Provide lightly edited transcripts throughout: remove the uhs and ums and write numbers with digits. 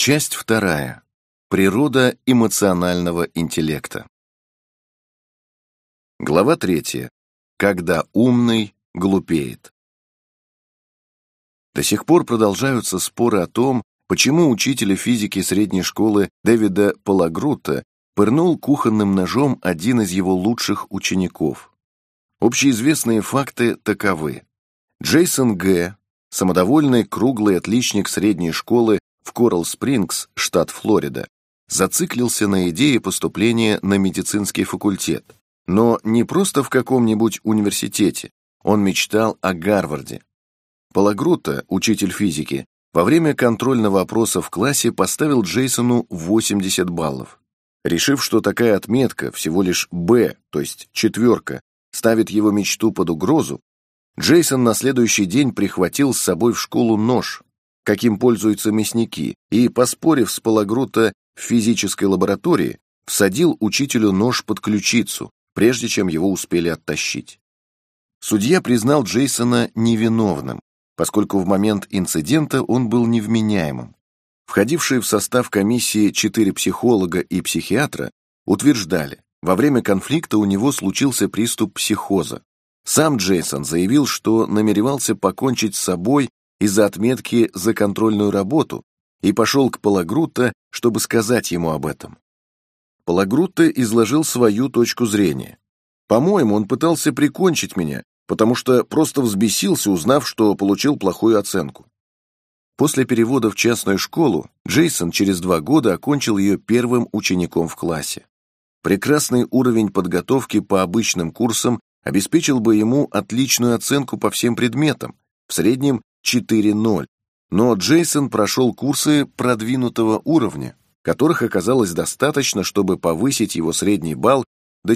Часть вторая. Природа эмоционального интеллекта. Глава 3. Когда умный глупеет. До сих пор продолжаются споры о том, почему учителя физики средней школы Дэвида Палагрутта пырнул кухонным ножом один из его лучших учеников. Общеизвестные факты таковы. Джейсон Г., самодовольный круглый отличник средней школы в Коралл-Спрингс, штат Флорида, зациклился на идее поступления на медицинский факультет. Но не просто в каком-нибудь университете, он мечтал о Гарварде. Палагрутта, учитель физики, во время контрольного опроса в классе поставил Джейсону 80 баллов. Решив, что такая отметка, всего лишь «Б», то есть четверка, ставит его мечту под угрозу, Джейсон на следующий день прихватил с собой в школу нож, каким пользуются мясники, и, поспорив с Палагрутта в физической лаборатории, всадил учителю нож под ключицу, прежде чем его успели оттащить. Судья признал Джейсона невиновным, поскольку в момент инцидента он был невменяемым. Входившие в состав комиссии 4 психолога и психиатра утверждали, во время конфликта у него случился приступ психоза. Сам Джейсон заявил, что намеревался покончить с собой из-за отметки за контрольную работу и пошел к Палагрутта, чтобы сказать ему об этом. Палагрутта изложил свою точку зрения. «По-моему, он пытался прикончить меня, потому что просто взбесился, узнав, что получил плохую оценку». После перевода в частную школу Джейсон через 2 года окончил ее первым учеником в классе. Прекрасный уровень подготовки по обычным курсам обеспечил бы ему отличную оценку по всем предметам, в среднем 4.0, но Джейсон прошел курсы продвинутого уровня, которых оказалось достаточно, чтобы повысить его средний балл до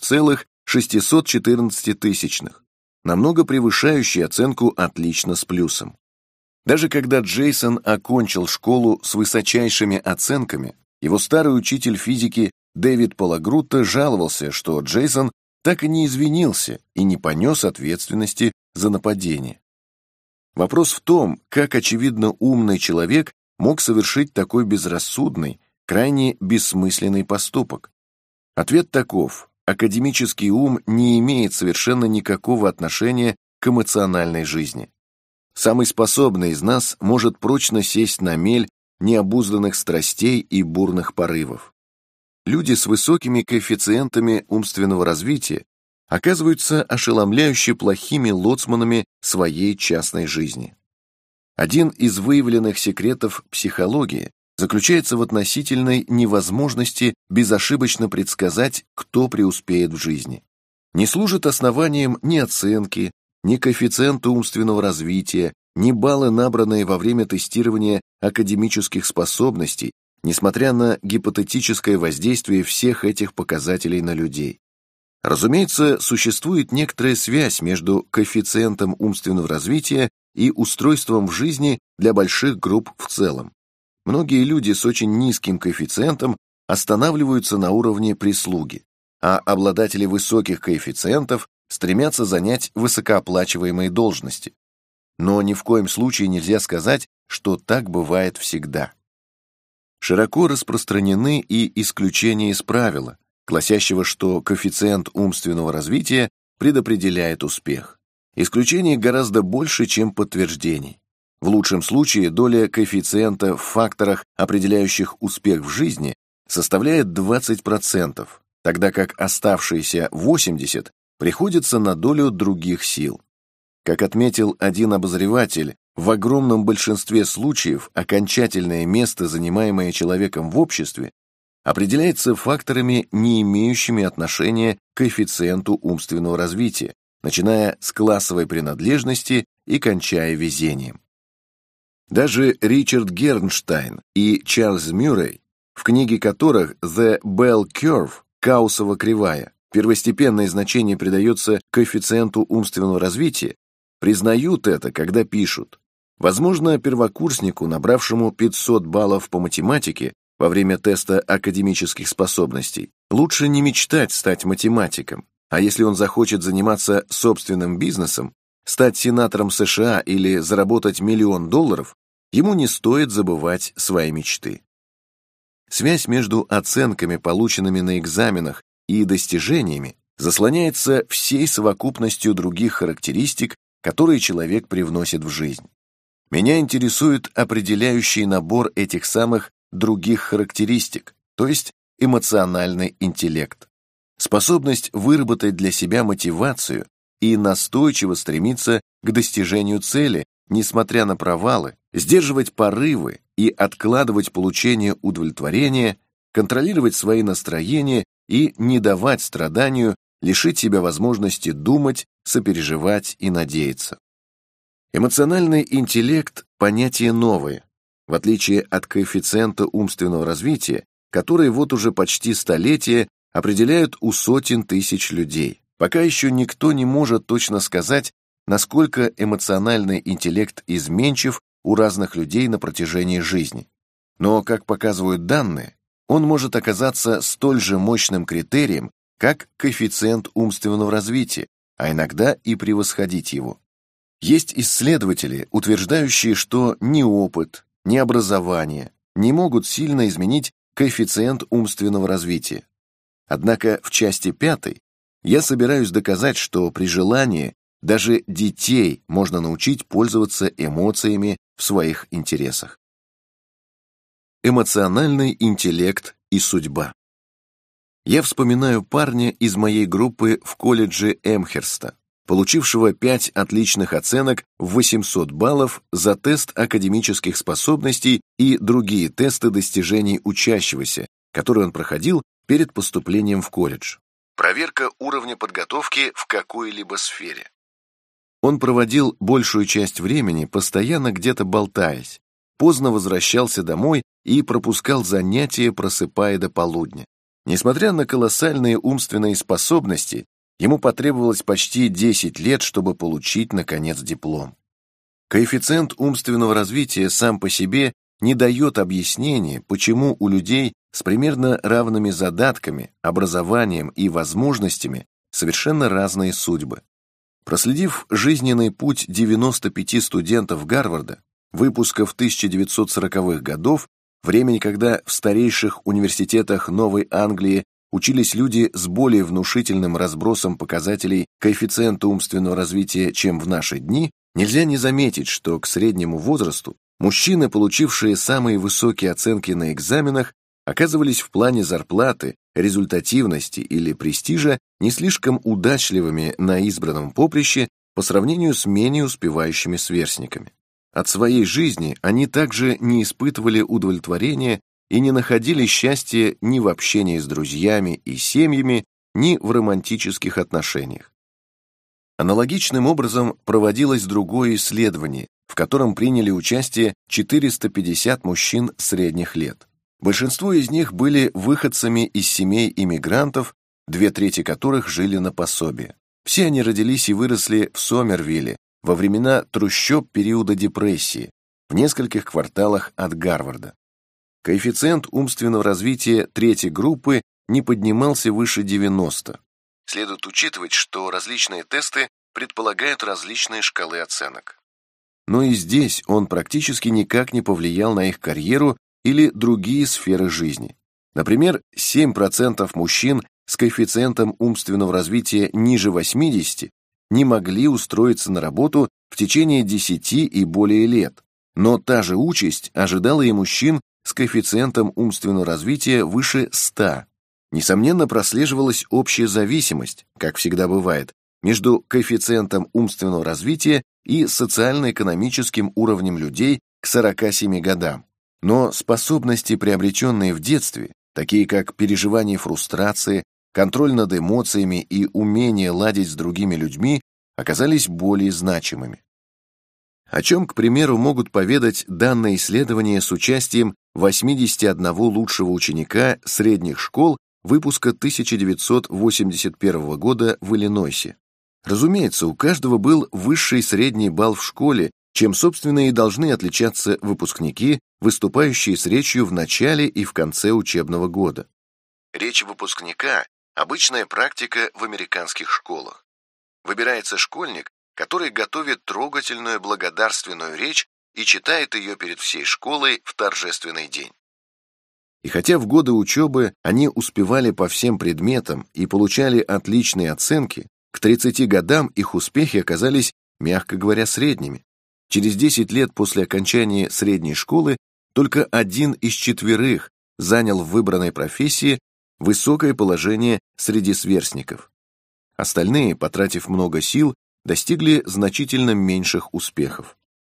4,614, намного превышающий оценку «отлично» с плюсом. Даже когда Джейсон окончил школу с высочайшими оценками, его старый учитель физики Дэвид Палагрутта жаловался, что Джейсон так и не извинился и не понес ответственности за нападение. Вопрос в том, как очевидно умный человек мог совершить такой безрассудный, крайне бессмысленный поступок. Ответ таков: академический ум не имеет совершенно никакого отношения к эмоциональной жизни. Самый способный из нас может прочно сесть на мель необузданных страстей и бурных порывов. Люди с высокими коэффициентами умственного развития оказываются ошеломляюще плохими лоцманами своей частной жизни. Один из выявленных секретов психологии заключается в относительной невозможности безошибочно предсказать, кто преуспеет в жизни. Не служит основанием ни оценки, ни коэффициенты умственного развития, ни баллы, набранные во время тестирования академических способностей, несмотря на гипотетическое воздействие всех этих показателей на людей. Разумеется, существует некоторая связь между коэффициентом умственного развития и устройством в жизни для больших групп в целом. Многие люди с очень низким коэффициентом останавливаются на уровне прислуги, а обладатели высоких коэффициентов стремятся занять высокооплачиваемые должности. Но ни в коем случае нельзя сказать, что так бывает всегда. Широко распространены и исключения из правила, гласящего, что коэффициент умственного развития предопределяет успех. Исключений гораздо больше, чем подтверждений. В лучшем случае доля коэффициента в факторах, определяющих успех в жизни, составляет 20%, тогда как оставшиеся 80% приходится на долю других сил. Как отметил один обозреватель, в огромном большинстве случаев окончательное место, занимаемое человеком в обществе, определяется факторами, не имеющими отношения к коэффициенту умственного развития, начиная с классовой принадлежности и кончая везением. Даже Ричард Гернштайн и Чарльз Мюррей, в книге которых «The Bell Curve» Гаусова кривая, первостепенное значение придается коэффициенту умственного развития, признают это, когда пишут: возможно, первокурснику, набравшему 500 баллов по математике во время теста академических способностей, лучше не мечтать стать математиком, а если он захочет заниматься собственным бизнесом, стать сенатором США или заработать $1 000 000, ему не стоит забывать свои мечты. Связь между оценками, полученными на экзаменах, и достижениями заслоняется всей совокупностью других характеристик, которые человек привносит в жизнь. Меня интересует определяющий набор этих самых других характеристик, то есть эмоциональный интеллект. Способность выработать для себя мотивацию и настойчиво стремиться к достижению цели, несмотря на провалы, сдерживать порывы и откладывать получение удовлетворения, контролировать свои настроения и не давать страданию лишить себя возможности думать, сопереживать и надеяться. Эмоциональный интеллект – понятие новое, в отличие от коэффициента умственного развития, который вот уже почти столетие определяют у сотен тысяч людей. Пока еще никто не может точно сказать, насколько эмоциональный интеллект изменчив у разных людей на протяжении жизни. Но, как показывают данные, он может оказаться столь же мощным критерием, как коэффициент умственного развития, а иногда и превосходить его. Есть исследователи, утверждающие, что ни опыт, ни образование не могут сильно изменить коэффициент умственного развития. Однако в части 5 я собираюсь доказать, что при желании даже детей можно научить пользоваться эмоциями в своих интересах. Эмоциональный интеллект и судьба. Я вспоминаю парня из моей группы в колледже Эмхерста, получившего 5 отличных оценок в 800 баллов за тест академических способностей и другие тесты достижений учащегося, которые он проходил перед поступлением в колледж. Проверка уровня подготовки в какой-либо сфере. Он проводил большую часть времени, постоянно где-то болтаясь, поздно возвращался домой и пропускал занятия, просыпая до полудня. Несмотря на колоссальные умственные способности, ему потребовалось почти 10 лет, чтобы получить, наконец, диплом. Коэффициент умственного развития сам по себе не дает объяснения, почему у людей с примерно равными задатками, образованием и возможностями совершенно разные судьбы. Проследив жизненный путь 95 студентов Гарварда, выпусков 1940-х годов, времени, когда в старейших университетах Новой Англии учились люди с более внушительным разбросом показателей коэффициента умственного развития, чем в наши дни, нельзя не заметить, что к среднему возрасту мужчины, получившие самые высокие оценки на экзаменах, оказывались в плане зарплаты, результативности или престижа не слишком удачливыми на избранном поприще по сравнению с менее успевающими сверстниками. От своей жизни они также не испытывали удовлетворения и не находили счастья ни в общении с друзьями и семьями, ни в романтических отношениях. Аналогичным образом проводилось другое исследование, в котором приняли участие 450 мужчин средних лет. Большинство из них были выходцами из семей иммигрантов, 2/3 которых жили на пособие. Все они родились и выросли в Сомервилле во времена трущоб периода депрессии, в нескольких кварталах от Гарварда. Коэффициент умственного развития третьей группы не поднимался выше 90. Следует учитывать, что различные тесты предполагают различные шкалы оценок. Но и здесь он практически никак не повлиял на их карьеру или другие сферы жизни. Например, 7% мужчин с коэффициентом умственного развития ниже 80 не могли устроиться на работу в течение 10 и более лет, но та же участь ожидала и мужчин с коэффициентом умственного развития выше 100. Несомненно, прослеживалась общая зависимость, как всегда бывает, между коэффициентом умственного развития и социально-экономическим уровнем людей к 47 годам. Но способности, приобретенные в детстве, такие как переживание фрустрации, контроль над эмоциями и умение ладить с другими людьми, оказались более значимыми. О чем, к примеру, могут поведать данные исследования с участием 81 лучшего ученика средних школ выпуска 1981 года в Иллинойсе. Разумеется, у каждого был высший средний балл в школе, чем, собственно, и должны отличаться выпускники, выступающие с речью в начале и в конце учебного года. Речь выпускника – обычная практика в американских школах. Выбирается школьник, который готовит трогательную благодарственную речь и читает ее перед всей школой в торжественный день. И хотя в годы учебы они успевали по всем предметам и получали отличные оценки, к 30 годам их успехи оказались, мягко говоря, средними. Через 10 лет после окончания средней школы только 1 из 4 занял в выбранной профессии высокое положение среди сверстников. Остальные, потратив много сил, достигли значительно меньших успехов.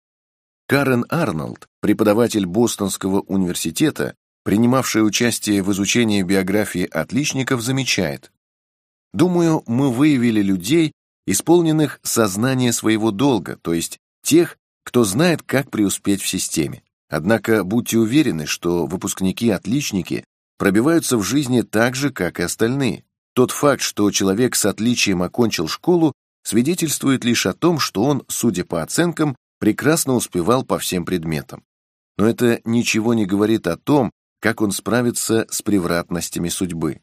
Карен Арнольд, преподаватель Бостонского университета, принимавшая участие в изучении биографии отличников, замечает: «Думаю, мы выявили людей, исполненных сознания своего долга, то есть тех, кто знает, как преуспеть в системе. Однако будьте уверены, что выпускники-отличники пробиваются в жизни так же, как и остальные. Тот факт, что человек с отличием окончил школу, свидетельствует лишь о том, что он, судя по оценкам, прекрасно успевал по всем предметам. Но это ничего не говорит о том, как он справится с превратностями судьбы.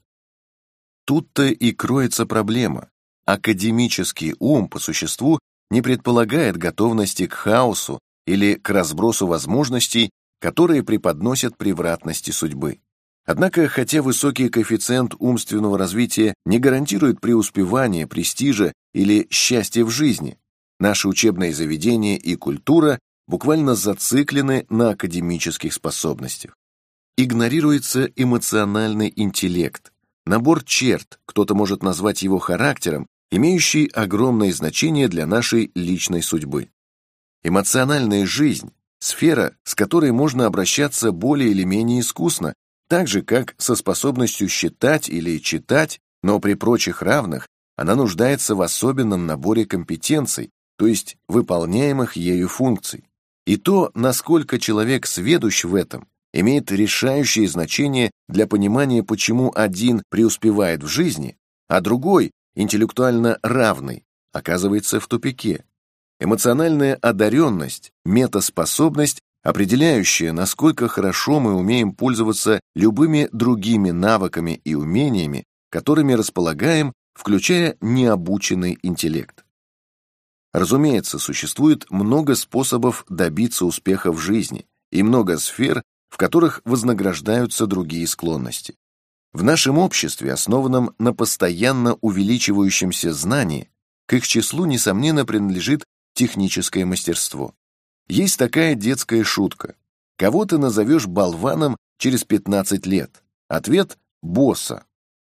Тут-то и кроется проблема. Академический ум, по существу, не предполагает готовности к хаосу или к разбросу возможностей, которые преподносят превратности судьбы. Однако, хотя высокий коэффициент умственного развития не гарантирует преуспевания, престижа или счастья в жизни, наши учебные заведения и культура буквально зациклены на академических способностях. Игнорируется эмоциональный интеллект, набор черт, кто-то может назвать его характером, имеющий огромное значение для нашей личной судьбы. Эмоциональная жизнь – сфера, с которой можно обращаться более или менее искусно, так же, как со способностью считать или читать, но при прочих равных она нуждается в особенном наборе компетенций, то есть выполняемых ею функций. И то, насколько человек сведущ в этом, имеет решающее значение для понимания, почему один преуспевает в жизни, а другой, интеллектуально равный, оказывается в тупике. Эмоциональная одаренность, метаспособность, определяющая, насколько хорошо мы умеем пользоваться любыми другими навыками и умениями, которыми располагаем, включая необученный интеллект. Разумеется, существует много способов добиться успеха в жизни и много сфер, в которых вознаграждаются другие склонности. В нашем обществе, основанном на постоянно увеличивающемся знании, к их числу, несомненно, принадлежит техническое мастерство. Есть такая детская шутка: кого ты назовешь болваном через 15 лет? Ответ – босса.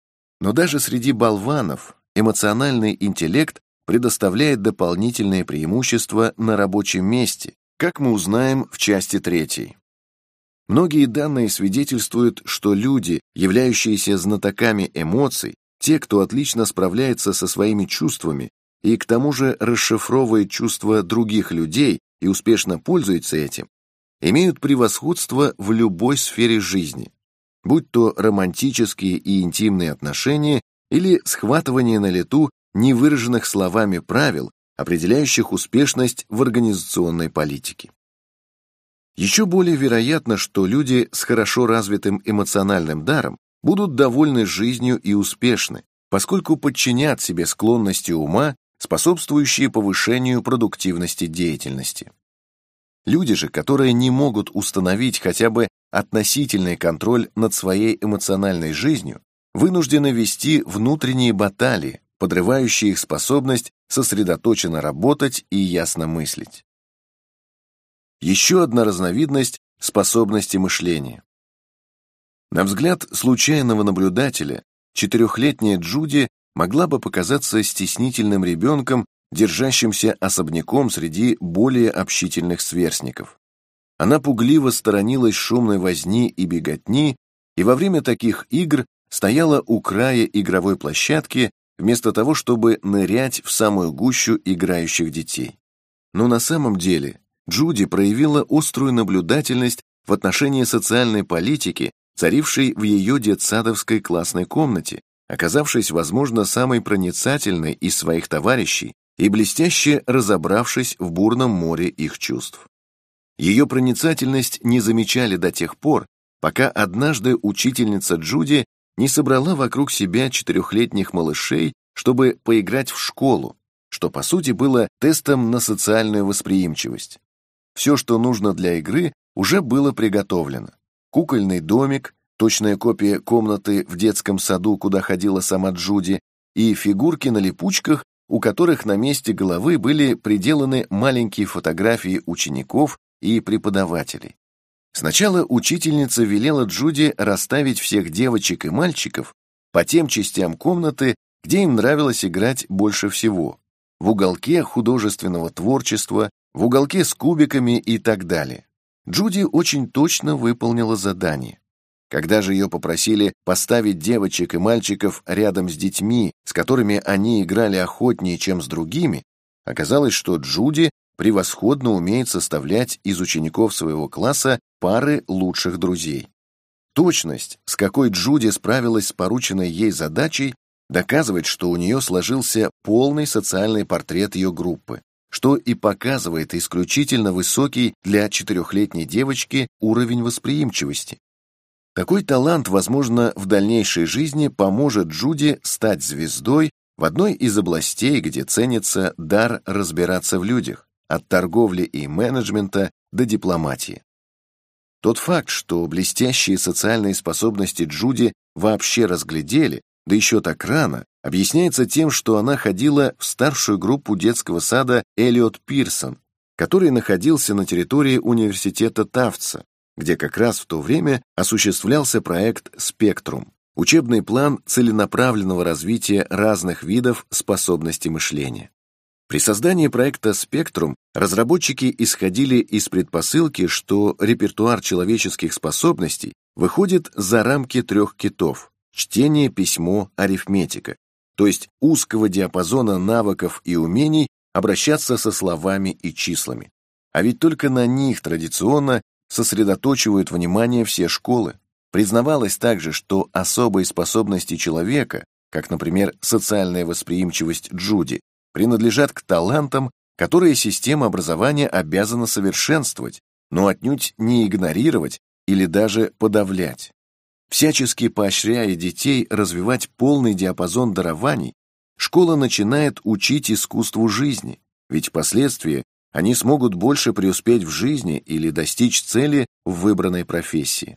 Но даже среди болванов эмоциональный интеллект предоставляет дополнительные преимущества на рабочем месте, как мы узнаем в части 3. Многие данные свидетельствуют, что люди, являющиеся знатоками эмоций, те, кто отлично справляется со своими чувствами и к тому же расшифровывает чувства других людей и успешно пользуется этим, имеют превосходство в любой сфере жизни, будь то романтические и интимные отношения или схватывание на лету невыраженных словами правил, определяющих успешность в организационной политике. Еще более вероятно, что люди с хорошо развитым эмоциональным даром будут довольны жизнью и успешны, поскольку подчинят себе склонности ума, способствующие повышению продуктивности деятельности. Люди же, которые не могут установить хотя бы относительный контроль над своей эмоциональной жизнью, вынуждены вести внутренние баталии, подрывающие их способность сосредоточенно работать и ясно мыслить. Еще одна разновидность способности мышления. На взгляд случайного наблюдателя, 4-летняя Джуди могла бы показаться стеснительным ребенком, держащимся особняком среди более общительных сверстников. Она пугливо сторонилась шумной возни и беготни, и во время таких игр стояла у края игровой площадки, вместо того, чтобы нырять в самую гущу играющих детей. Но на самом деле Джуди проявила острую наблюдательность в отношении социальной политики, царившей в ее детсадовской классной комнате, оказавшись, возможно, самой проницательной из своих товарищей и блестяще разобравшись в бурном море их чувств. Ее проницательность не замечали до тех пор, пока однажды учительница Джуди не собрала вокруг себя 4-летних малышей, чтобы поиграть в школу, что по сути было тестом на социальную восприимчивость. все, что нужно для игры, уже было приготовлено. Кукольный домик, точная копия комнаты в детском саду, куда ходила сама Джуди, и фигурки на липучках, у которых на месте головы были приделаны маленькие фотографии учеников и преподавателей. Сначала учительница велела Джуди расставить всех девочек и мальчиков по тем частям комнаты, где им нравилось играть больше всего. В уголке художественного творчества, в уголке с кубиками и так далее. Джуди очень точно выполнила задание. Когда же ее попросили поставить девочек и мальчиков рядом с детьми, с которыми они играли охотнее, чем с другими, оказалось, что Джуди превосходно умеет составлять из учеников своего класса пары лучших друзей. Точность, с какой Джуди справилась с порученной ей задачей, доказывает, что у нее сложился полный социальный портрет ее группы, что и показывает исключительно высокий для 4-летней девочки уровень восприимчивости. Такой талант, возможно, в дальнейшей жизни поможет Джуди стать звездой в одной из областей, где ценится дар разбираться в людях, от торговли и менеджмента до дипломатии. Тот факт, что блестящие социальные способности Джуди вообще разглядели, да еще так рано, объясняется тем, что она ходила в старшую группу детского сада Эллиот Пирсон, который находился на территории университета Тафтса, где как раз в то время осуществлялся проект «Спектрум» — учебный план целенаправленного развития разных видов способностей мышления. При создании проекта «Спектрум» разработчики исходили из предпосылки, что репертуар человеческих способностей выходит за рамки 3 китов — чтение, письмо, арифметика, то есть узкого диапазона навыков и умений обращаться со словами и числами. А ведь только на них традиционно сосредоточивают внимание все школы. Признавалось также, что особые способности человека, как, например, социальная восприимчивость Джуди, принадлежат к талантам, которые система образования обязана совершенствовать, но отнюдь не игнорировать или даже подавлять. Всячески поощряя детей развивать полный диапазон дарований, школа начинает учить искусству жизни, ведь впоследствии они смогут больше преуспеть в жизни или достичь цели в выбранной профессии.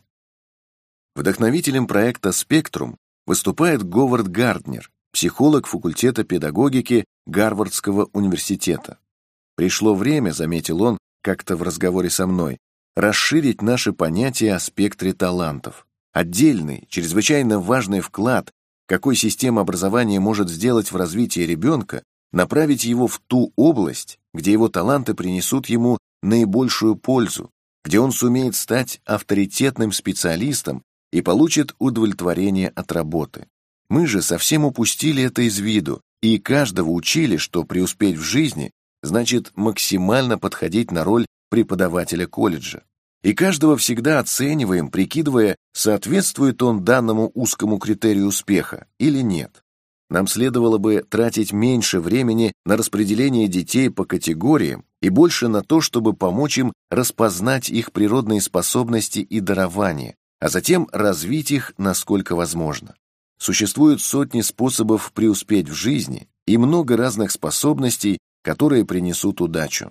Вдохновителем проекта «Спектрум» выступает Говард Гарднер, психолог факультета педагогики Гарвардского университета. «Пришло время», — заметил он как-то в разговоре со мной, «расширить наше понятие о спектре талантов. Отдельный, чрезвычайно важный вклад, какой система образования может сделать в развитии ребенка, направить его в ту область, где его таланты принесут ему наибольшую пользу, где он сумеет стать авторитетным специалистом и получит удовлетворение от работы. Мы же совсем упустили это из виду, и каждого учили, что преуспеть в жизни значит максимально подходить на роль преподавателя колледжа. И каждого всегда оцениваем, прикидывая, соответствует он данному узкому критерию успеха или нет. Нам следовало бы тратить меньше времени на распределение детей по категориям и больше на то, чтобы помочь им распознать их природные способности и дарования, а затем развить их насколько возможно. Существуют сотни способов преуспеть в жизни и много разных способностей, которые принесут удачу.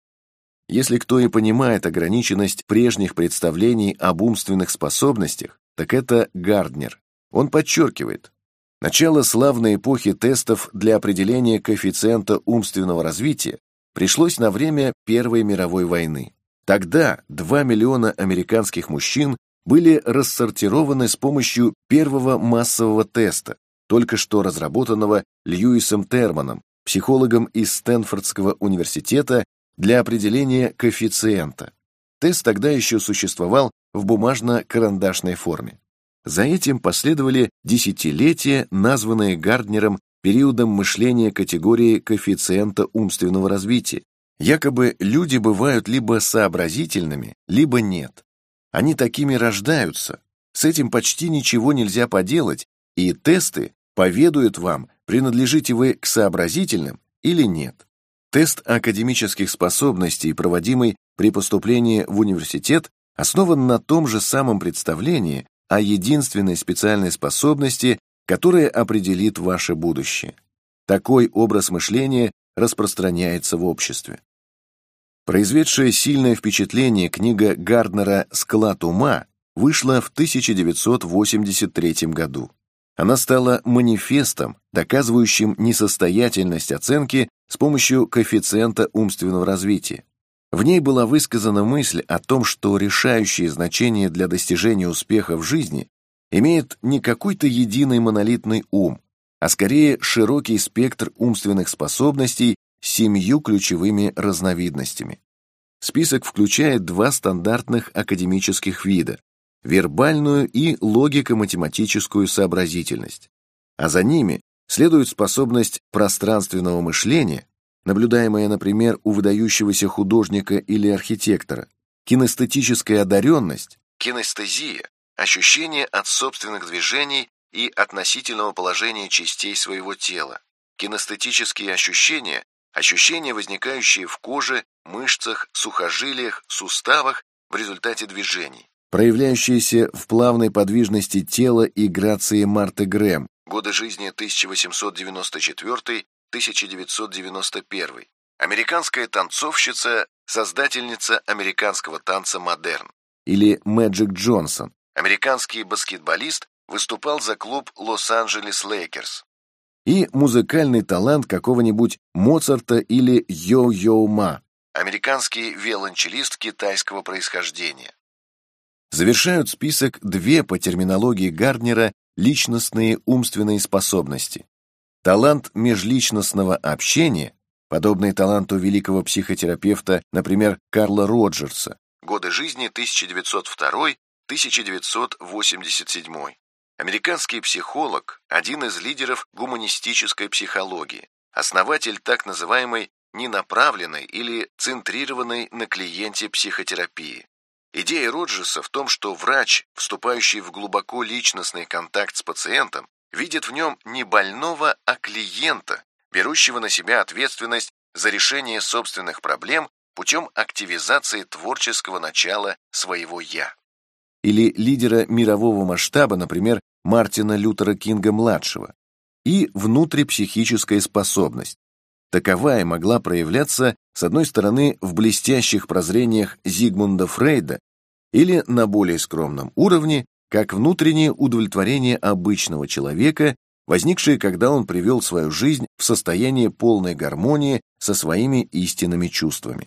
Если кто и понимает ограниченность прежних представлений об умственных способностях, так это Гарднер. Он подчеркивает: начало славной эпохи тестов для определения коэффициента умственного развития пришлось на время Первой мировой войны. Тогда 2 миллиона американских мужчин были рассортированы с помощью первого массового теста, только что разработанного Льюисом Терманом, психологом из Стэнфордского университета, для определения коэффициента. Тест тогда еще существовал в бумажно-карандашной форме. За этим последовали десятилетия, названные Гарднером периодом мышления категории коэффициента умственного развития. Якобы люди бывают либо сообразительными, либо нет. Они такими рождаются. С этим почти ничего нельзя поделать, и тесты поведают вам, принадлежите вы к сообразительным или нет. Тест академических способностей, проводимый при поступлении в университет, основан на том же самом представлении о единственной специальной способности, которая определит ваше будущее. Такой образ мышления распространяется в обществе. Произведшая сильное впечатление книга Гарднера «Склад ума» вышла в 1983 году. Она стала манифестом, доказывающим несостоятельность оценки с помощью коэффициента умственного развития. В ней была высказана мысль о том, что решающее значение для достижения успеха в жизни имеет не какой-то единый монолитный ум, а скорее широкий спектр умственных способностей с 7 ключевыми разновидностями. Список включает 2 стандартных академических вида – вербальную и логико-математическую сообразительность, а за ними следует способность пространственного мышления, наблюдаемая, например, у выдающегося художника или архитектора, кинестетическая одаренность, кинестезия, ощущение от собственных движений и относительного положения частей своего тела, кинестетические ощущения, ощущения, возникающие в коже, мышцах, сухожилиях, суставах в результате движений, проявляющиеся в плавной подвижности тела и грации Марты Грэм, годы жизни 1894-1991, американская танцовщица, создательница американского танца модерн, или Мэджик Джонсон, американский баскетболист, выступал за клуб Лос-Анджелес Лейкерс, и музыкальный талант какого-нибудь Моцарта или Йо-Йо Ма, американский виолончелист китайского происхождения. Завершают список 2 по терминологии Гарднера личностные умственные способности. Талант межличностного общения, подобный таланту великого психотерапевта, например, Карла Роджерса, годы жизни 1902-1987, американский психолог, один из лидеров гуманистической психологии, основатель так называемой ненаправленной или центрированной на клиенте психотерапии. Идея Роджерса в том, что врач, вступающий в глубоко личностный контакт с пациентом, видит в нем не больного, а клиента, берущего на себя ответственность за решение собственных проблем путем активизации творческого начала своего «я». Или лидера мирового масштаба, например, Мартина Лютера Кинга-младшего, и внутрипсихическая способность. Таковая могла проявляться, с одной стороны, в блестящих прозрениях Зигмунда Фрейда или на более скромном уровне, как внутреннее удовлетворение обычного человека, возникшее, когда он привел свою жизнь в состояние полной гармонии со своими истинными чувствами.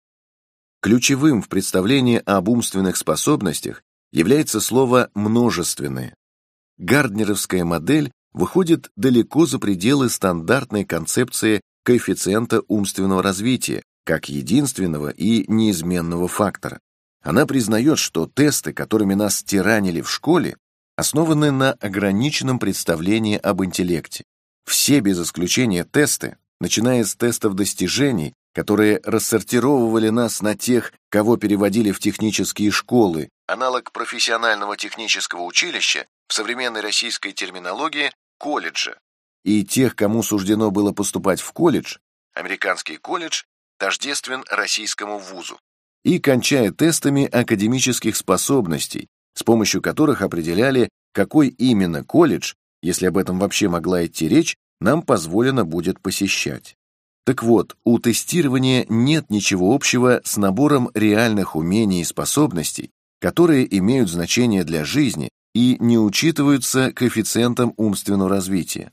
Ключевым в представлении об умственных способностях является слово «множественное». Гарднеровская модель выходит далеко за пределы стандартной концепции коэффициента умственного развития как единственного и неизменного фактора. Она признает, что тесты, которыми нас тиранили в школе, основаны на ограниченном представлении об интеллекте. Все без исключения тесты, начиная с тестов достижений, которые рассортировывали нас на тех, кого переводили в технические школы, аналог профессионального технического училища, в современной российской терминологии колледжа, и тех, кому суждено было поступать в колледж, американский колледж тождествен российскому вузу, и кончая тестами академических способностей, с помощью которых определяли, какой именно колледж, если об этом вообще могла идти речь, нам позволено будет посещать. Так вот, у тестирования нет ничего общего с набором реальных умений и способностей, которые имеют значение для жизни и не учитываются коэффициентом умственного развития.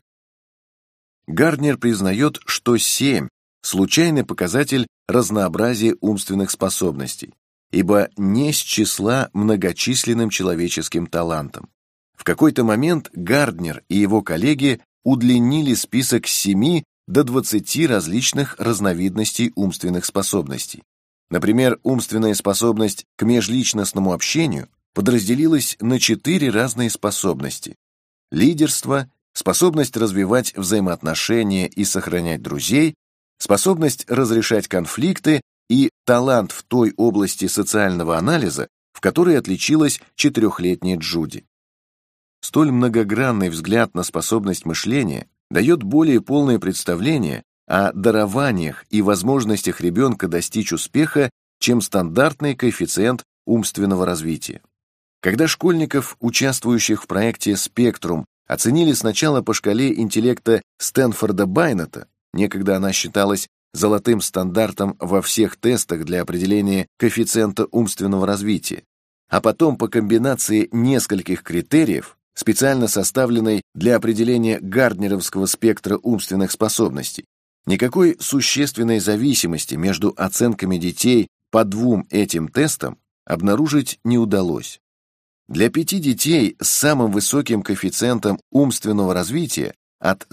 Гарднер признает, что 7 – случайный показатель разнообразия умственных способностей, ибо не с числа многочисленным человеческим талантом. В какой-то момент Гарднер и его коллеги удлинили список с 7 до 20 различных разновидностей умственных способностей. Например, умственная способность к межличностному общению подразделилась на 4 разные способности: лидерство, способность развивать взаимоотношения и сохранять друзей, способность разрешать конфликты и талант в той области социального анализа, в которой отличилась 4-летняя Джуди. Столь многогранный взгляд на способность мышления дает более полное представление о дарованиях и возможностях ребенка достичь успеха, чем стандартный коэффициент умственного развития. Когда школьников, участвующих в проекте «Спектрум», оценили сначала по шкале интеллекта Стэнфорда Байнета, некогда она считалась золотым стандартом во всех тестах для определения коэффициента умственного развития, а потом по комбинации нескольких критериев, специально составленной для определения гарднеровского спектра умственных способностей, никакой существенной зависимости между оценками детей по двум этим тестам обнаружить не удалось. Для 5 детей с самым высоким коэффициентом умственного развития от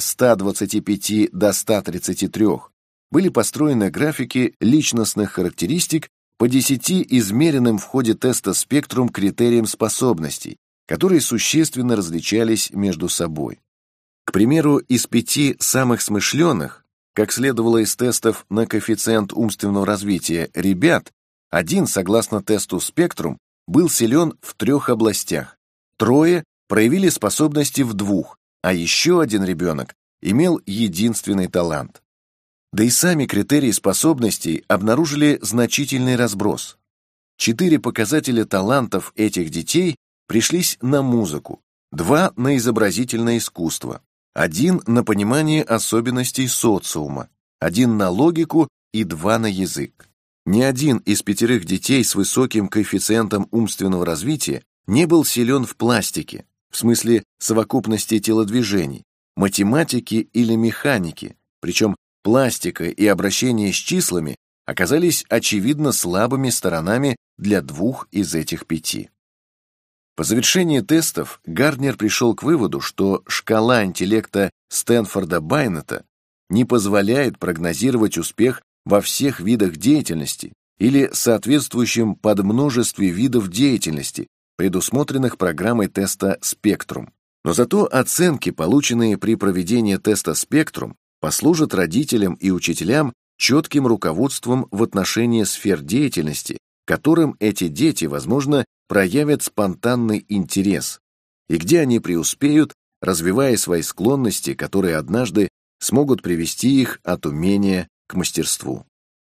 125 до 133 были построены графики личностных характеристик по 10 измеренным в ходе теста спектрум критериям способностей, которые существенно различались между собой. К примеру, из 5 самых смышленых, как следовало из тестов на коэффициент умственного развития ребят, один, согласно тесту спектрум, был силен в 3 областях, 3 проявили способности в 2, а еще один ребенок имел единственный талант. Да и сами критерии способностей обнаружили значительный разброс. 4 показателя талантов этих детей пришлись на музыку, 2 на изобразительное искусство, 1 на понимание особенностей социума, 1 на логику и 2 на язык. Ни один из 5 детей с высоким коэффициентом умственного развития не был силен в пластике, в смысле совокупности телодвижений, математике или механике, причем пластика и обращение с числами оказались очевидно слабыми сторонами для 2 из этих 5. По завершении тестов Гарднер пришел к выводу, что шкала интеллекта Стэнфорда-Байнетта не позволяет прогнозировать успех во всех видах деятельности или соответствующем подмножестве видов деятельности, предусмотренных программой теста «Спектрум». Но зато оценки, полученные при проведении теста «Спектрум», послужат родителям и учителям четким руководством в отношении сфер деятельности, которым эти дети, возможно, проявят спонтанный интерес, и где они преуспеют, развивая свои склонности, которые однажды смогут привести их от умения к мастерству.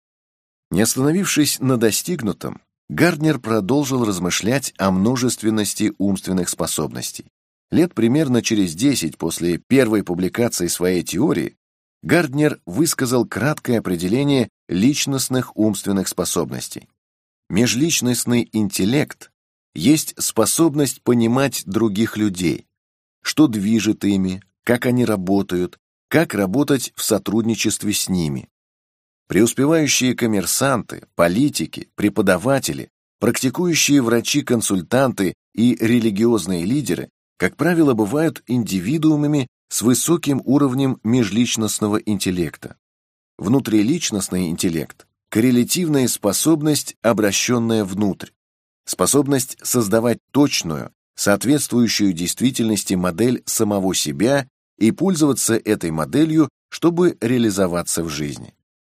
Не остановившись на достигнутом, Гарднер продолжил размышлять о множественности умственных способностей. Лет примерно через 10 после первой публикации своей теории Гарднер высказал краткое определение личностных умственных способностей. Межличностный интеллект есть способность понимать других людей, что движет ими, как они работают, как работать в сотрудничестве с ними. Преуспевающие коммерсанты, политики, преподаватели, практикующие врачи-консультанты и религиозные лидеры, как правило, бывают индивидуумами с высоким уровнем межличностного интеллекта. Внутриличностный интеллект – коррелятивная способность, обращенная внутрь, способность создавать точную, соответствующую действительности модель самого себя и пользоваться этой моделью, чтобы реализоваться в жизни.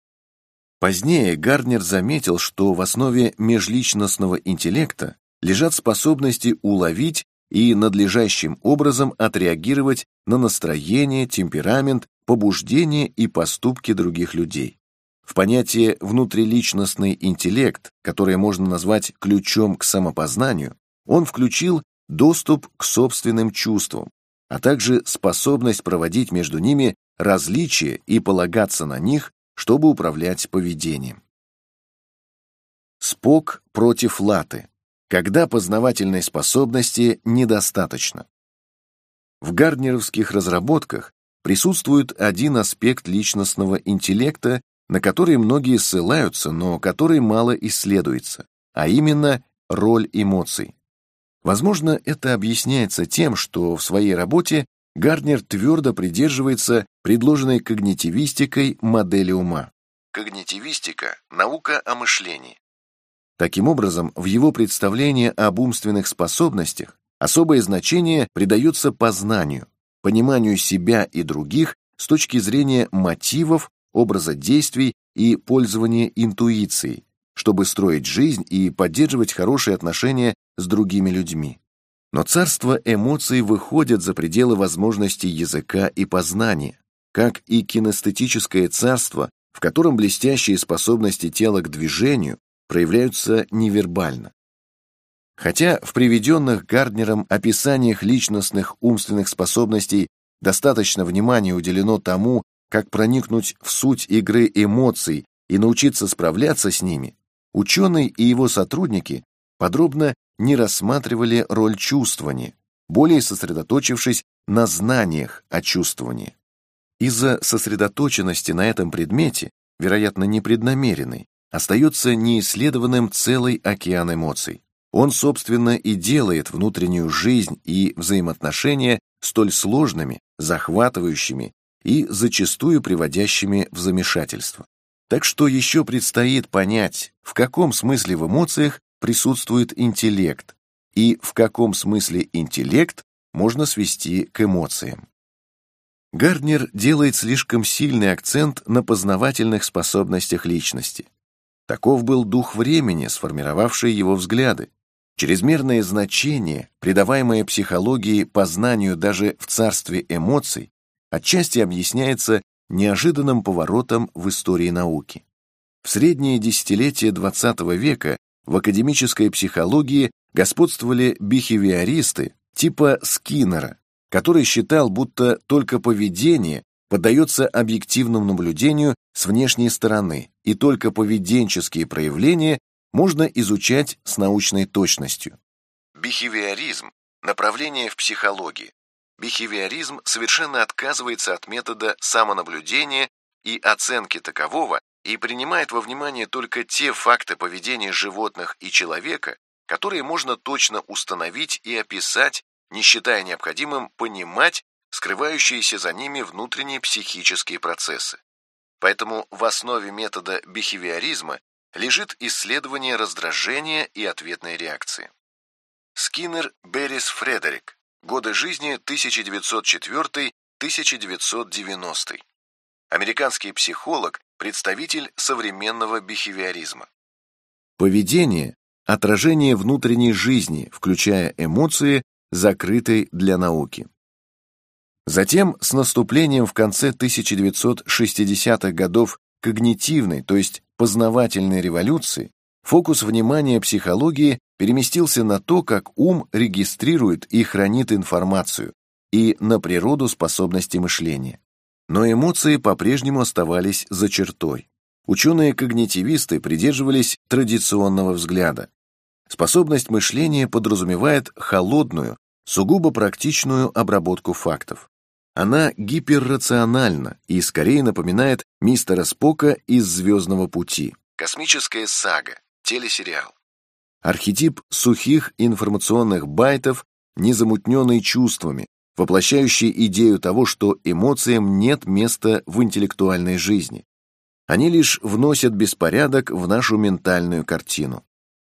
Позднее Гарднер заметил, что в основе межличностного интеллекта лежат способности уловить и надлежащим образом отреагировать на настроение, темперамент, побуждения и поступки других людей. В понятие «внутриличностный интеллект», которое можно назвать ключом к самопознанию, он включил доступ к собственным чувствам, а также способность проводить между ними различия и полагаться на них, чтобы управлять поведением. Спок против Латы. Когда познавательной способности недостаточно. В гарднеровских разработках присутствует один аспект личностного интеллекта, на который многие ссылаются, но который мало исследуется, а именно роль эмоций. Возможно, это объясняется тем, что в своей работе Гарднер твердо придерживается предложенной когнитивистикой модели ума. Когнитивистика – наука о мышлении. Таким образом, в его представлении об умственных способностях особое значение придается познанию, пониманию себя и других с точки зрения мотивов, образа действий и пользования интуицией, чтобы строить жизнь и поддерживать хорошие отношения с другими людьми. Но царство эмоций выходит за пределы возможностей языка и познания, как и кинестетическое царство, в котором блестящие способности тела к движению проявляются невербально. Хотя в приведенных Гарднером описаниях личностных умственных способностей достаточно внимания уделено тому, как проникнуть в суть игры эмоций и научиться справляться с ними, ученый и его сотрудники подробно не рассматривали роль чувствования, более сосредоточившись на знаниях о чувствовании. Из-за сосредоточенности на этом предмете, вероятно, непреднамеренной, остается неисследованным целый океан эмоций. Он, собственно, и делает внутреннюю жизнь и взаимоотношения столь сложными, захватывающими и зачастую приводящими в замешательство. Так что еще предстоит понять, в каком смысле в эмоциях присутствует интеллект и в каком смысле интеллект можно свести к эмоциям. Гарднер делает слишком сильный акцент на познавательных способностях личности. Таков был дух времени, сформировавший его взгляды. Чрезмерное значение, придаваемое психологии познанию даже в царстве эмоций, отчасти объясняется неожиданным поворотом в истории науки. В средние десятилетия XX века в академической психологии господствовали бихевиористы типа Скиннера, который считал, будто только поведение поддается объективному наблюдению с внешней стороны, и только поведенческие проявления можно изучать с научной точностью. Бихевиоризм – направление в психологии. Бихевиоризм совершенно отказывается от метода самонаблюдения и оценки такового и принимает во внимание только те факты поведения животных и человека, которые можно точно установить и описать, не считая необходимым понимать скрывающиеся за ними внутренние психические процессы. Поэтому в основе метода бихевиоризма лежит исследование раздражения и ответной реакции. Скиннер Беррис Фредерик. Годы жизни 1904-1990. Американский психолог, представитель современного бихевиоризма. Поведение – отражение внутренней жизни, включая эмоции, закрытой для науки. Затем, с наступлением в конце 1960-х годов когнитивной, то есть познавательной революции, фокус внимания психологии переместился на то, как ум регистрирует и хранит информацию, и на природу способности мышления. Но эмоции по-прежнему оставались за чертой. Ученые-когнитивисты придерживались традиционного взгляда. Способность мышления подразумевает холодную, сугубо практичную обработку фактов. Она гиперрациональна и скорее напоминает мистера Спока из «Звездного пути». Космическая сага, телесериал. Архетип сухих информационных байтов, незамутненный чувствами, воплощающий идею того, что эмоциям нет места в интеллектуальной жизни. Они лишь вносят беспорядок в нашу ментальную картину.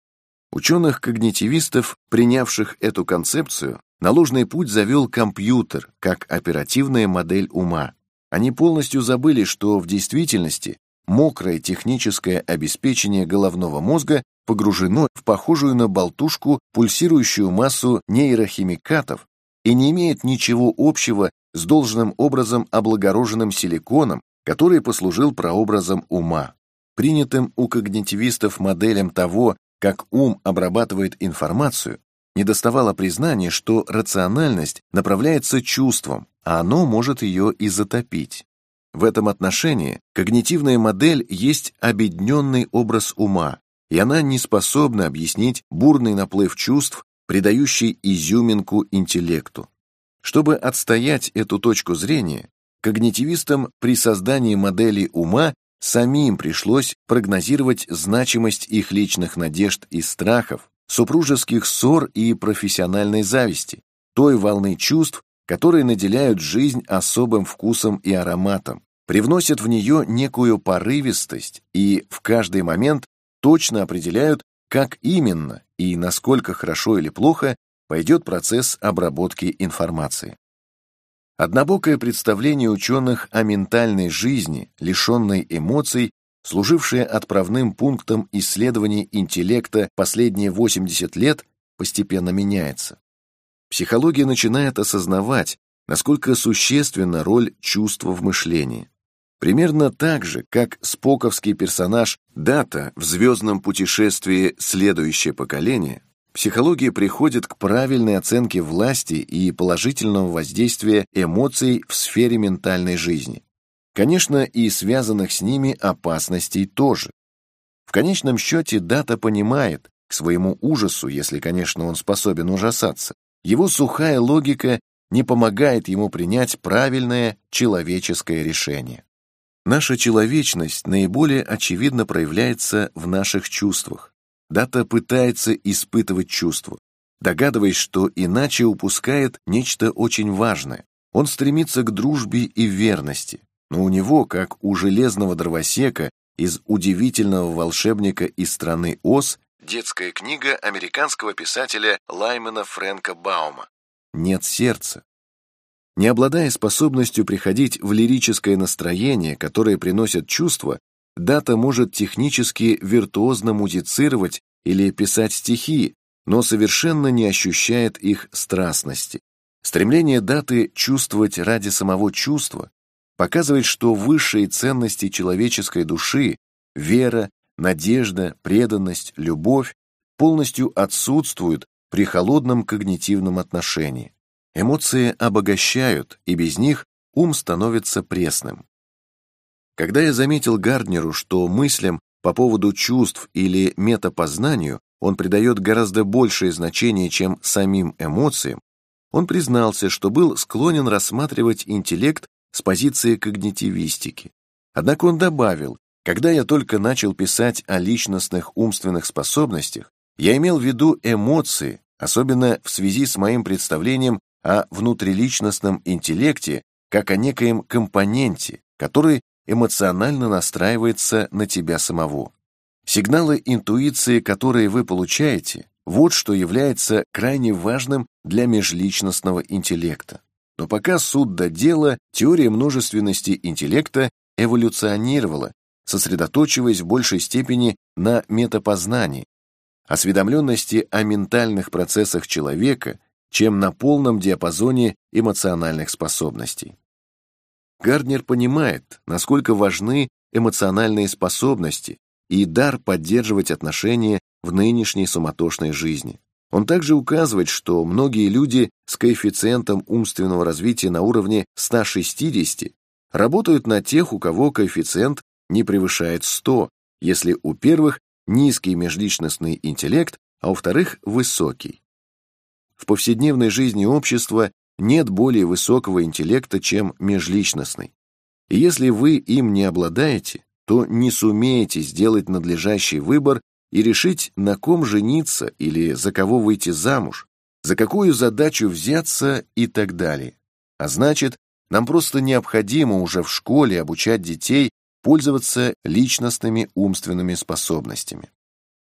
Ученых-когнитивистов, принявших эту концепцию, на ложный путь завел компьютер как оперативная модель ума. Они полностью забыли, что в действительности мокрое техническое обеспечение головного мозга погружено в похожую на болтушку пульсирующую массу нейрохимикатов и не имеет ничего общего с должным образом облагороженным силиконом, который послужил прообразом ума. Принятым у когнитивистов моделям того, как ум обрабатывает информацию, недоставало признания, что рациональность направляется чувством, а оно может ее и затопить. В этом отношении когнитивная модель есть обедненный образ ума, и она не способна объяснить бурный наплыв чувств, придающий изюминку интеллекту. Чтобы отстоять эту точку зрения, когнитивистам при создании модели ума самим пришлось прогнозировать значимость их личных надежд и страхов, супружеских ссор и профессиональной зависти, той волны чувств, которые наделяют жизнь особым вкусом и ароматом, привносят в нее некую порывистость и в каждый момент точно определяют, как именно и насколько хорошо или плохо пойдет процесс обработки информации. Однобокое представление ученых о ментальной жизни, лишенной эмоций, служившее отправным пунктом исследований интеллекта последние 80 лет, постепенно меняется. Психология начинает осознавать, насколько существенна роль чувства в мышлении. Примерно так же, как споковский персонаж Дата в «Звездном путешествии. Следующее поколение», психология приходит к правильной оценке власти и положительного воздействия эмоций в сфере ментальной жизни. Конечно, и связанных с ними опасностей тоже. В конечном счете Дата понимает, к своему ужасу, если, конечно, он способен ужасаться, его сухая логика не помогает ему принять правильное человеческое решение. Наша человечность наиболее очевидно проявляется в наших чувствах. Дата пытается испытывать чувства, догадываясь, что иначе упускает нечто очень важное. Он стремится к дружбе и верности, но у него, как у железного дровосека из удивительного волшебника из страны Оз, детская книга американского писателя Лаймана Фрэнка Баума, нет сердца. Не обладая способностью приходить в лирическое настроение, которое приносит чувства, Дата может технически виртуозно музицировать или писать стихи, но совершенно не ощущает их страстности. Стремление Даты чувствовать ради самого чувства показывает, что высшие ценности человеческой души — вера, надежда, преданность, любовь — полностью отсутствуют при холодном когнитивном отношении. Эмоции обогащают, и без них ум становится пресным. Когда я заметил Гарднеру, что мыслям по поводу чувств или метапознанию он придает гораздо большее значение, чем самим эмоциям, он признался, что был склонен рассматривать интеллект с позиции когнитивистики. Однако он добавил: когда я только начал писать о личностных умственных способностях, я имел в виду эмоции, особенно в связи с моим представлением о внутриличностном интеллекте как о некоем компоненте, который эмоционально настраивается на тебя самого. Сигналы интуиции, которые вы получаете, вот что является крайне важным для межличностного интеллекта. Но пока суд до дела, теория множественности интеллекта эволюционировала, сосредоточиваясь в большей степени на метапознании, осведомленности о ментальных процессах человека, чем на полном диапазоне эмоциональных способностей. Гарднер понимает, насколько важны эмоциональные способности и дар поддерживать отношения в нынешней суматошной жизни. Он также указывает, что многие люди с коэффициентом умственного развития на уровне 160 работают на тех, у кого коэффициент не превышает 100, если у первых низкий межличностный интеллект, а у вторых высокий. В повседневной жизни общества нет более высокого интеллекта, чем межличностный. И если вы им не обладаете, то не сумеете сделать надлежащий выбор и решить, на ком жениться или за кого выйти замуж, за какую задачу взяться и так далее. А значит, нам просто необходимо уже в школе обучать детей пользоваться личностными умственными способностями.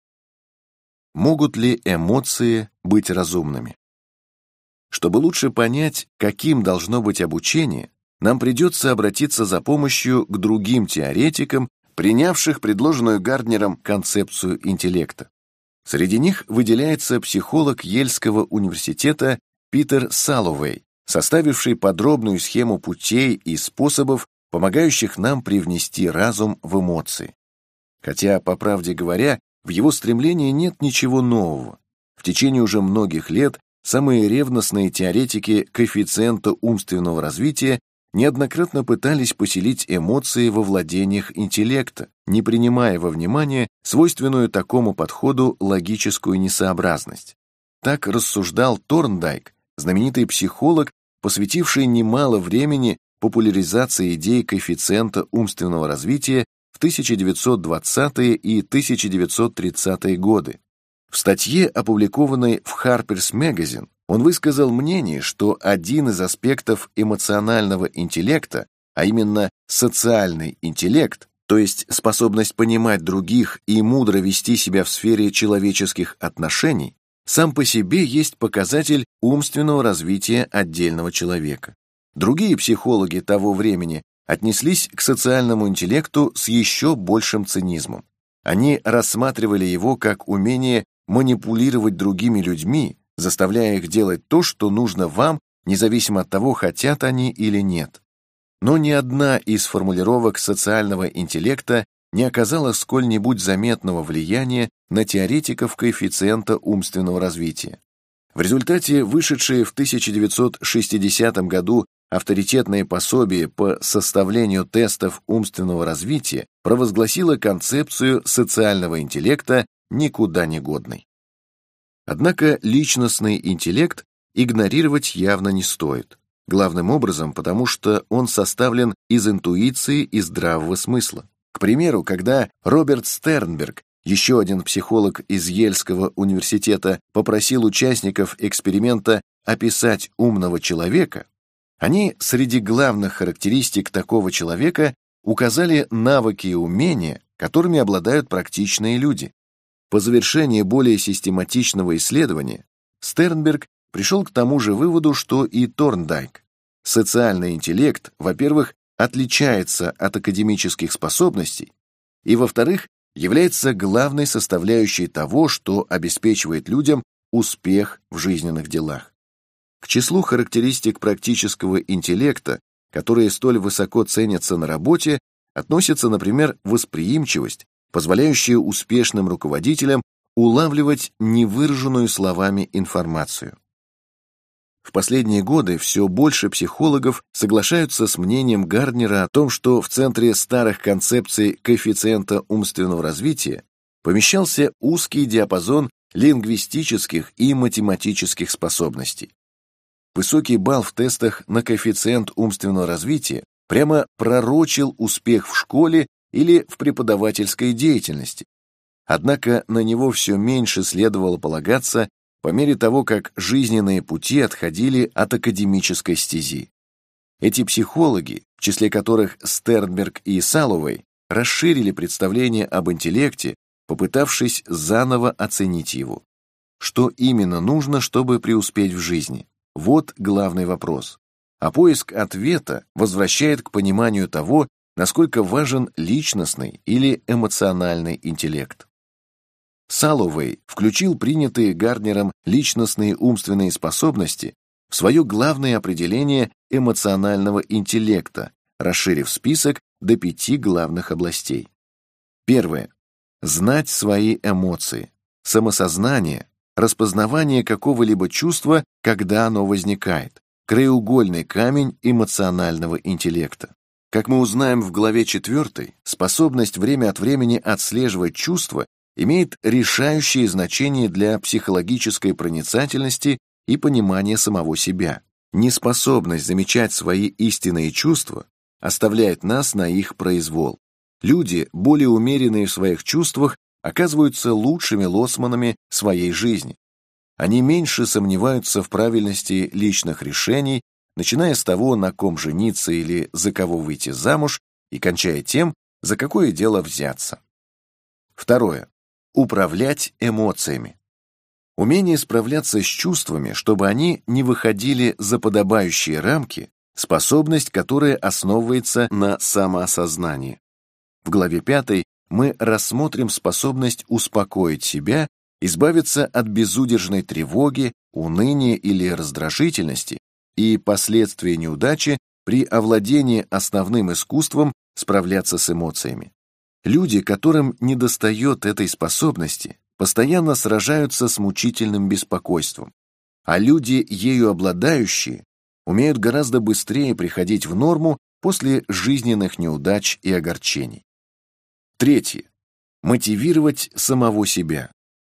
Могут ли эмоции быть разумными? Чтобы лучше понять, каким должно быть обучение, нам придется обратиться за помощью к другим теоретикам, принявших предложенную Гарднером концепцию интеллекта. Среди них выделяется психолог Йельского университета Питер Салловей, составивший подробную схему путей и способов, помогающих нам привнести разум в эмоции. Хотя, по правде говоря, в его стремлении нет ничего нового. В течение уже многих лет самые ревностные теоретики коэффициента умственного развития неоднократно пытались поселить эмоции во владениях интеллекта, не принимая во внимание свойственную такому подходу логическую несообразность. Так рассуждал Торндайк, знаменитый психолог, посвятивший немало времени популяризации идей коэффициента умственного развития в 1920-е и 1930-е годы. В статье, опубликованной в Harper's Magazine, он высказал мнение, что один из аспектов эмоционального интеллекта, а именно социальный интеллект, то есть способность понимать других и мудро вести себя в сфере человеческих отношений, сам по себе есть показатель умственного развития отдельного человека. Другие психологи того времени отнеслись к социальному интеллекту с еще большим цинизмом. Они рассматривали его как умение манипулировать другими людьми, заставляя их делать то, что нужно вам, независимо от того, хотят они или нет. Но ни одна из формулировок социального интеллекта не оказала сколь-нибудь заметного влияния на теоретиков коэффициента умственного развития. В результате вышедшая в 1960 году авторитетное пособие по составлению тестов умственного развития провозгласило концепцию социального интеллекта никуда не годной. Однако личностный интеллект игнорировать явно не стоит. Главным образом, потому что он составлен из интуиции и здравого смысла. К примеру, когда Роберт Стернберг, еще один психолог из Йельского университета, попросил участников эксперимента описать умного человека, они среди главных характеристик такого человека указали навыки и умения, которыми обладают практичные люди. По завершении более систематичного исследования Стернберг пришел к тому же выводу, что и Торндайк. Социальный интеллект, во-первых, отличается от академических способностей, и, во-вторых, является главной составляющей того, что обеспечивает людям успех в жизненных делах. К числу характеристик практического интеллекта, которые столь высоко ценятся на работе, относится, например, восприимчивость, позволяющая успешным руководителям улавливать невыраженную словами информацию. В последние годы все больше психологов соглашаются с мнением Гарднера о том, что в центре старых концепций коэффициента умственного развития помещался узкий диапазон лингвистических и математических способностей. Высокий балл в тестах на коэффициент умственного развития прямо пророчил успех в школе или в преподавательской деятельности. Однако на него все меньше следовало полагаться по мере того, как жизненные пути отходили от академической стези. Эти психологи, в числе которых Стернберг и Саллоуэй, расширили представление об интеллекте, попытавшись заново оценить его. Что именно нужно, чтобы преуспеть в жизни? Вот главный вопрос. А поиск ответа возвращает к пониманию того, насколько важен личностный или эмоциональный интеллект. Саллоуэй включил принятые Гарднером личностные умственные способности в свое главное определение эмоционального интеллекта, расширив список до 5 главных областей. Первое. Знать свои эмоции, самосознание, распознавание какого-либо чувства, когда оно возникает, краеугольный камень эмоционального интеллекта. Как мы узнаем в главе 4, способность время от времени отслеживать чувства имеет решающее значение для психологической проницательности и понимания самого себя. Неспособность замечать свои истинные чувства оставляет нас на их произвол. Люди, более умеренные в своих чувствах, оказываются лучшими лоцманами своей жизни. Они меньше сомневаются в правильности личных решений, начиная с того, на ком жениться или за кого выйти замуж, и кончая тем, за какое дело взяться. Второе. Управлять эмоциями. Умение справляться с чувствами, чтобы они не выходили за подобающие рамки, способность, которая основывается на самоосознании. В главе 5 мы рассмотрим способность успокоить себя, избавиться от безудержной тревоги, уныния или раздражительности и последствия неудачи при овладении основным искусством справляться с эмоциями. Люди, которым недостает этой способности, постоянно сражаются с мучительным беспокойством, а люди, ею обладающие, умеют гораздо быстрее приходить в норму после жизненных неудач и огорчений. Третье. Мотивировать самого себя.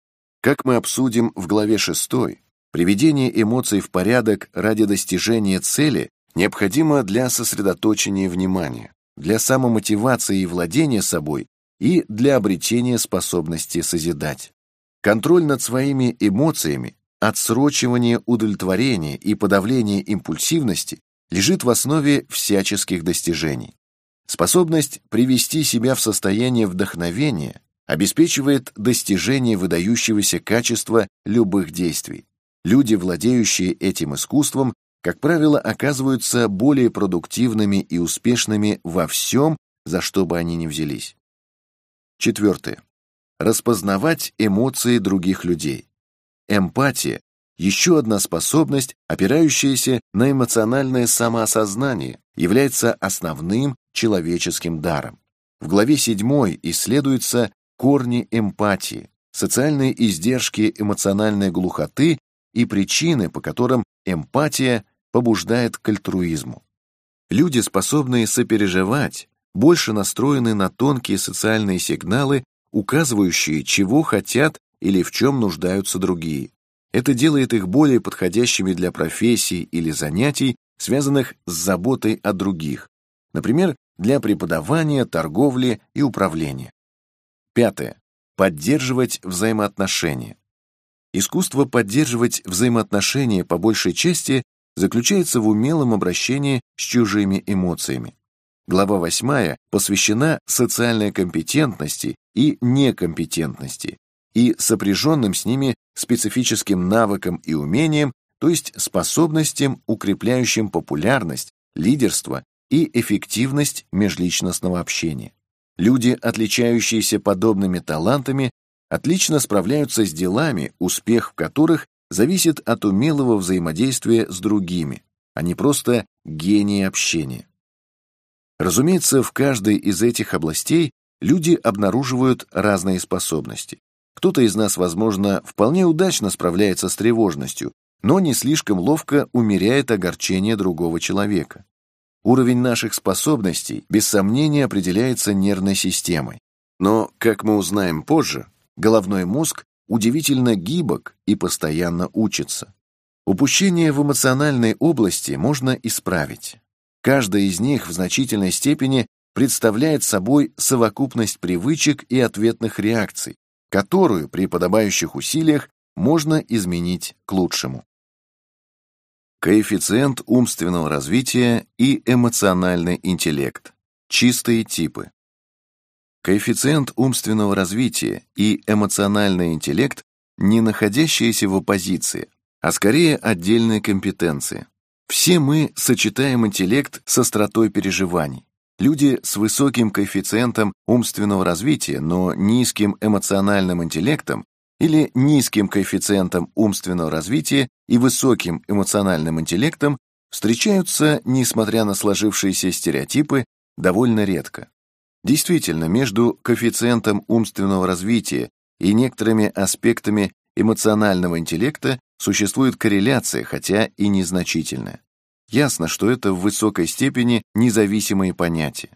Как мы обсудим в главе 6, приведение эмоций в порядок ради достижения цели необходимо для сосредоточения внимания, для самомотивации и владения собой и для обретения способности созидать. Контроль над своими эмоциями, отсрочивание удовлетворения и подавление импульсивности лежит в основе всяческих достижений. Способность привести себя в состояние вдохновения обеспечивает достижение выдающегося качества любых действий. Люди, владеющие этим искусством, как правило, оказываются более продуктивными и успешными во всем, за что бы они ни взялись. Четвертое. Распознавать эмоции других людей. Эмпатия – еще одна способность, опирающаяся на эмоциональное самоосознание, является основным человеческим даром. В главе 7 исследуются корни эмпатии, социальные издержки эмоциональной глухоты и причины, по которым эмпатия побуждает к альтруизму. Люди, способные сопереживать, больше настроены на тонкие социальные сигналы, указывающие, чего хотят или в чем нуждаются другие. Это делает их более подходящими для профессий или занятий, связанных с заботой о других, например, для преподавания, торговли и управления. 5. Поддерживать взаимоотношения. Искусство поддерживать взаимоотношения по большей части заключается в умелом обращении с чужими эмоциями. Глава 8 посвящена социальной компетентности и некомпетентности и сопряженным с ними специфическим навыкам и умениям, то есть способностям, укрепляющим популярность, лидерство и эффективность межличностного общения. Люди, отличающиеся подобными талантами, отлично справляются с делами, успех в которых зависит от умелого взаимодействия с другими, а не просто гении общения. Разумеется, в каждой из этих областей люди обнаруживают разные способности. Кто-то из нас, возможно, вполне удачно справляется с тревожностью, но не слишком ловко умеряет огорчение другого человека. Уровень наших способностей, без сомнения, определяется нервной системой. Но, как мы узнаем позже, головной мозг удивительно гибок и постоянно учится. Упущения в эмоциональной области можно исправить. Каждая из них в значительной степени представляет собой совокупность привычек и ответных реакций, которую при подобающих усилиях можно изменить к лучшему. Коэффициент умственного развития и эмоциональный интеллект. Чистые типы. Коэффициент умственного развития и эмоциональный интеллект не находящиеся в оппозиции, а скорее отдельные компетенции. Все мы сочетаем интеллект с остротой переживаний. Люди с высоким коэффициентом умственного развития, но низким эмоциональным интеллектом или низким коэффициентом умственного развития и высоким эмоциональным интеллектом встречаются, несмотря на сложившиеся стереотипы, довольно редко. Действительно, между коэффициентом умственного развития и некоторыми аспектами эмоционального интеллекта существует корреляция, хотя и незначительная. Ясно, что это в высокой степени независимые понятия.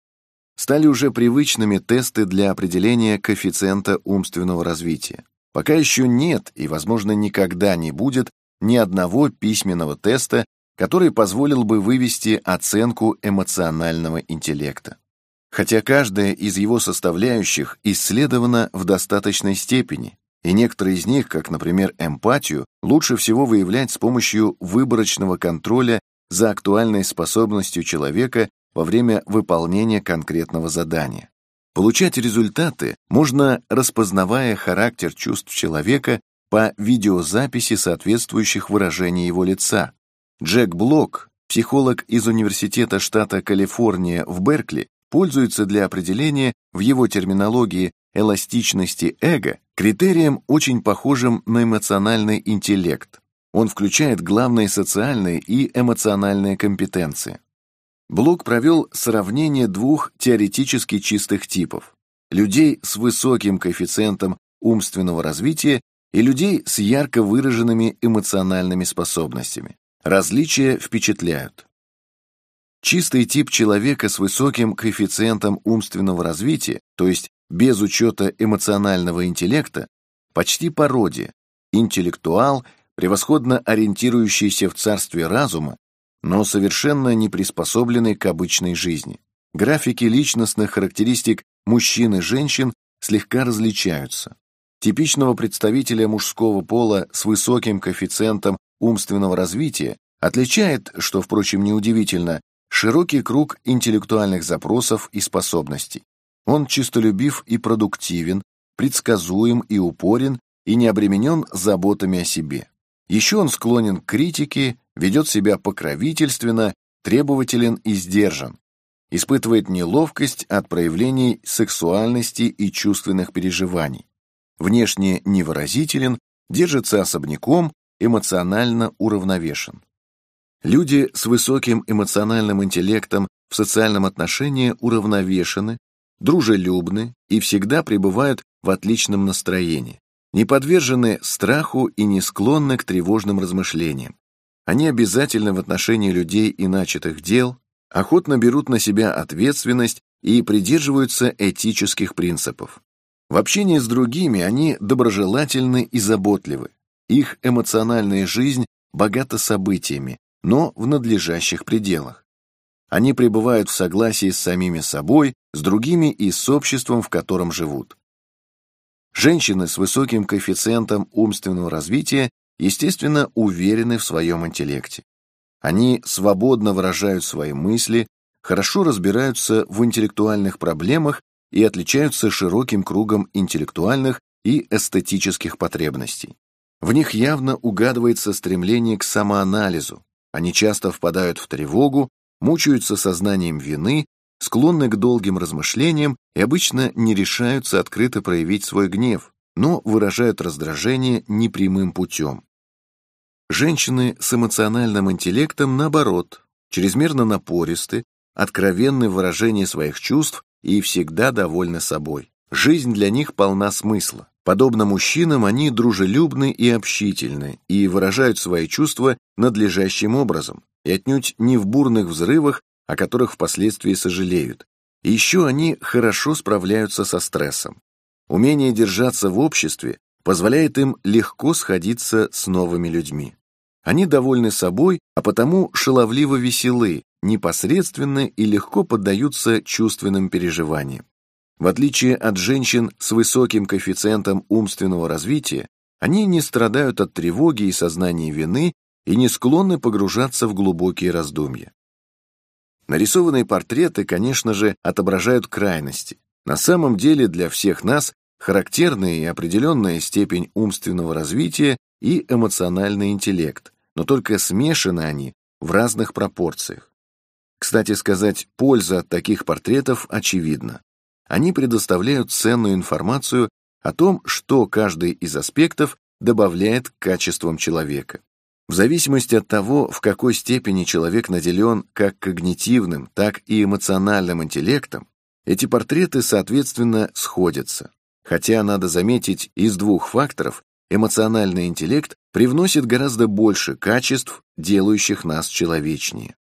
Стали уже привычными тесты для определения коэффициента умственного развития. Пока еще нет и, возможно, никогда не будет ни одного письменного теста, который позволил бы вывести оценку эмоционального интеллекта. Хотя каждая из его составляющих исследована в достаточной степени, и некоторые из них, как, например, эмпатию, лучше всего выявлять с помощью выборочного контроля за актуальной способностью человека во время выполнения конкретного задания. Получать результаты можно, распознавая характер чувств человека по видеозаписи соответствующих выражений его лица. Джек Блок, психолог из Университета штата Калифорния в Беркли, пользуется для определения в его терминологии эластичности эго критерием, очень похожим на эмоциональный интеллект. Он включает главные социальные и эмоциональные компетенции. Блок провел сравнение двух теоретически чистых типов – людей с высоким коэффициентом умственного развития и людей с ярко выраженными эмоциональными способностями. Различия впечатляют. Чистый тип человека с высоким коэффициентом умственного развития, то есть без учета эмоционального интеллекта, почти пародия, интеллектуал, превосходно ориентирующийся в царстве разума, но совершенно не приспособленный к обычной жизни. Графики личностных характеристик мужчин и женщин слегка различаются. Типичного представителя мужского пола с высоким коэффициентом умственного развития отличает, что, впрочем, неудивительно, широкий круг интеллектуальных запросов и способностей. Он честолюбив и продуктивен, предсказуем и упорен и не обременен заботами о себе. Еще он склонен к критике, ведет себя покровительственно, требователен и сдержан, испытывает неловкость от проявлений сексуальности и чувственных переживаний, внешне невыразителен, держится особняком, эмоционально уравновешен. Люди с высоким эмоциональным интеллектом в социальном отношении уравновешены, дружелюбны и всегда пребывают в отличном настроении, не подвержены страху и не склонны к тревожным размышлениям. Они обязательны в отношении людей и начатых дел, охотно берут на себя ответственность и придерживаются этических принципов. В общении с другими они доброжелательны и заботливы. Их эмоциональная жизнь богата событиями, но в надлежащих пределах. Они пребывают в согласии с самими собой, с другими и с обществом, в котором живут. Женщины с высоким коэффициентом умственного развития, естественно, уверены в своем интеллекте. Они свободно выражают свои мысли, хорошо разбираются в интеллектуальных проблемах и отличаются широким кругом интеллектуальных и эстетических потребностей. В них явно угадывается стремление к самоанализу. Они часто впадают в тревогу, мучаются сознанием вины, склонны к долгим размышлениям и обычно не решаются открыто проявить свой гнев, но выражают раздражение непрямым путем. Женщины с эмоциональным интеллектом, наоборот, чрезмерно напористы, откровенны в выражении своих чувств и всегда довольны собой. Жизнь для них полна смысла. Подобно мужчинам, они дружелюбны и общительны и выражают свои чувства надлежащим образом, и отнюдь не в бурных взрывах, о которых впоследствии сожалеют. И еще они хорошо справляются со стрессом. Умение держаться в обществе позволяет им легко сходиться с новыми людьми. Они довольны собой, а потому шаловливо веселы, непосредственны и легко поддаются чувственным переживаниям. В отличие от женщин с высоким коэффициентом умственного развития, они не страдают от тревоги и сознания вины и не склонны погружаться в глубокие раздумья. Нарисованные портреты, конечно же, отображают крайности. На самом деле для всех нас характерна и определенная степень умственного развития и эмоциональный интеллект, но только смешаны они в разных пропорциях. Кстати сказать, польза от таких портретов очевидна. Они предоставляют ценную информацию о том, что каждый из аспектов добавляет к качествам человека. В зависимости от того, в какой степени человек наделен как когнитивным, так и эмоциональным интеллектом, эти портреты, соответственно, сходятся. Хотя, надо заметить, из двух факторов эмоциональный интеллект привносит гораздо больше качеств, делающих нас человечнее.